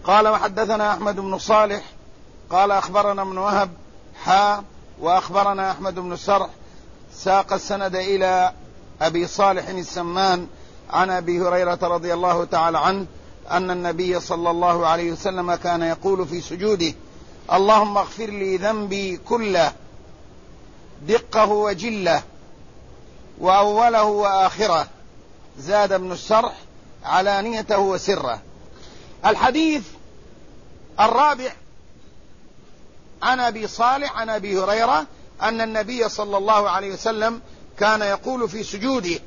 قال وحدثنا أحمد بن صالح قال أخبرنا ابن وهب وأخبرنا أحمد بن سرح ساق السند إلى أبي صالح السمان عن أبي هريرة رضي الله تعالى عنه أن النبي صلى الله عليه وسلم كان يقول في سجوده: اللهم اغفر لي ذنبي كله دقه وجله وأوله وآخره. زاد ابن السرح علانيته وسره. الحديث الرابع عن أبي صالح عن أبي هريرة أن النبي صلى الله عليه وسلم كان يقول في سجوده: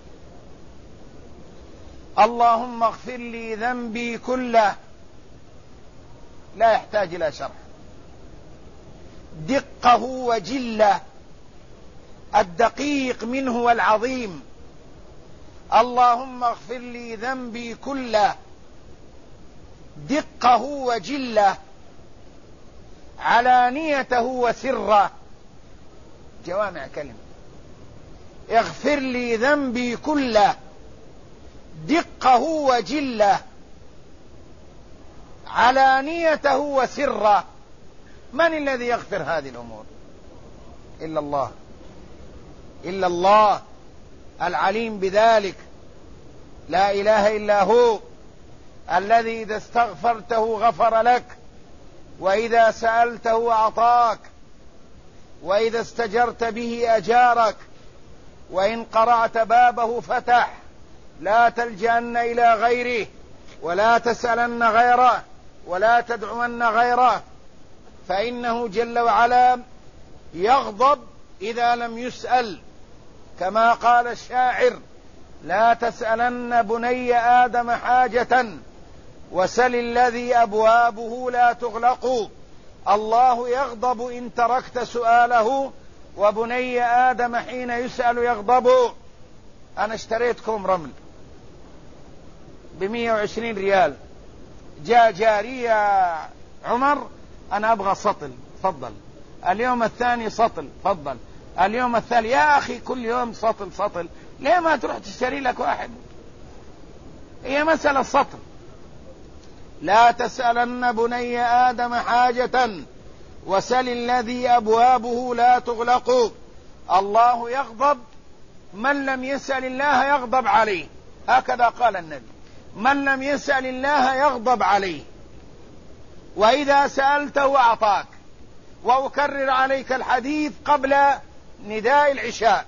اللهم اغفر لي ذنبي كله. لا يحتاج إلى شرح. دقه وجله، الدقيق منه والعظيم. اللهم اغفر لي ذنبي كله دقه وجله علانيته وسره. جوامع كلمة. اغفر لي ذنبي كله دقه وجله علانيته وسره. من الذي يغفر هذه الأمور؟ إلا الله، إلا الله العليم بذلك. لا إله إلا هو الذي إذا استغفرته غفر لك، وإذا سألته أعطاك، وإذا استجرت به أجارك، وإن قرعت بابه فتح. لا تلجأن إلى غيره، ولا تسألن غيره، ولا تدعون غيره، فإنه جل وعلا يغضب إذا لم يسأل، كما قال الشاعر: لا تسألن بني آدم حاجة وسل الذي أبوابه لا تغلق. الله يغضب إن تركت سؤاله، وبني آدم حين يسأل يغضب. أنا اشتريتكم رمل ب120 ريال، جاء جارية: عمر أنا أبغى سطل، تفضل. اليوم الثاني سطل، تفضل. اليوم الثالث: يا أخي كل يوم سطل سطل، ليه ما تروح تشتري لك واحد؟ هي مسألة سطل. لا تسألن بني آدم حاجة وسل الذي أبوابه لا تغلق. الله يغضب، من لم يسأل الله يغضب عليه، هكذا قال النبي: من لم يسأل الله يغضب عليه. وإذا سألته أعطاك. وأكرر عليك الحديث قبل نداء العشاء: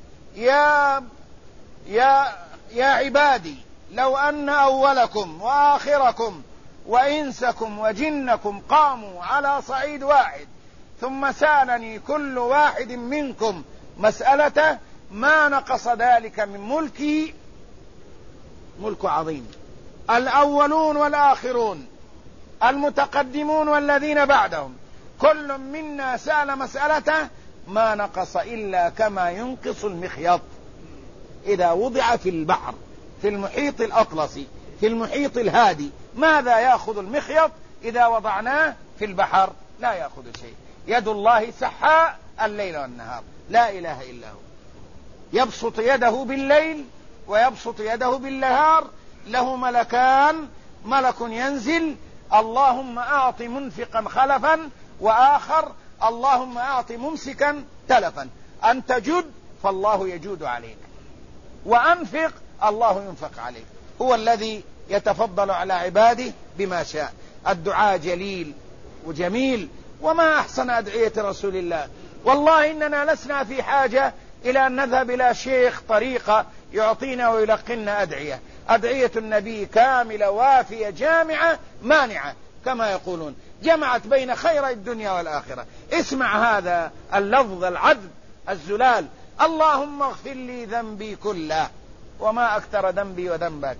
يا عبادي، لو أن أولكم وآخركم وإنسكم وجنكم قاموا على صعيد واحد ثم سألني كل واحد منكم مسألته ما نقص ذلك من ملكي. ملك عظيم. الأولون والآخرون، المتقدمون والذين بعدهم، كل منا سأل مسألته ما نقص إلا كما ينقص المخيط إذا وضع في البحر، في المحيط الأطلسي، في المحيط الهادي. ماذا يأخذ المخيط إذا وضعناه في البحر؟ لا يأخذ شيء. يد الله سحاء الليل والنهار، لا إله إلا هو. يبسط يده بالليل ويبسط يده بالنهار، له ملكان: ملك ينزل اللهم أعط منفقا خلفا، وآخر اللهم أعط ممسكا تلفا. أن تجد فالله يجود عليك، وأنفق الله ينفق عليك. هو الذي يتفضل على عباده بما شاء. الدعاء جليل وجميل، وما أحسن أدعية رسول الله. والله إننا لسنا في حاجة إلى أن نذهب إلى شيخ طريقة يعطينا ويلقنا أدعية. أدعية النبي كاملة وافية جامعة مانعة، كما يقولون، جمعت بين خير الدنيا والآخرة. اسمع هذا اللفظ العذب الزلال: اللهم اغفر لي ذنبي كله. وما أكثر ذنبي وذنبك.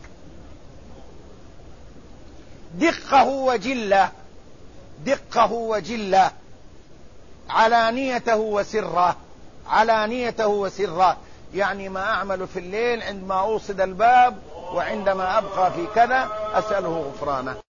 دقه وجله، دقه وجله علانيته وسره. علانيته وسره يعني ما أعمل في الليل عندما أوصد الباب، وعندما أبقى في كذا أسأله غفرانه.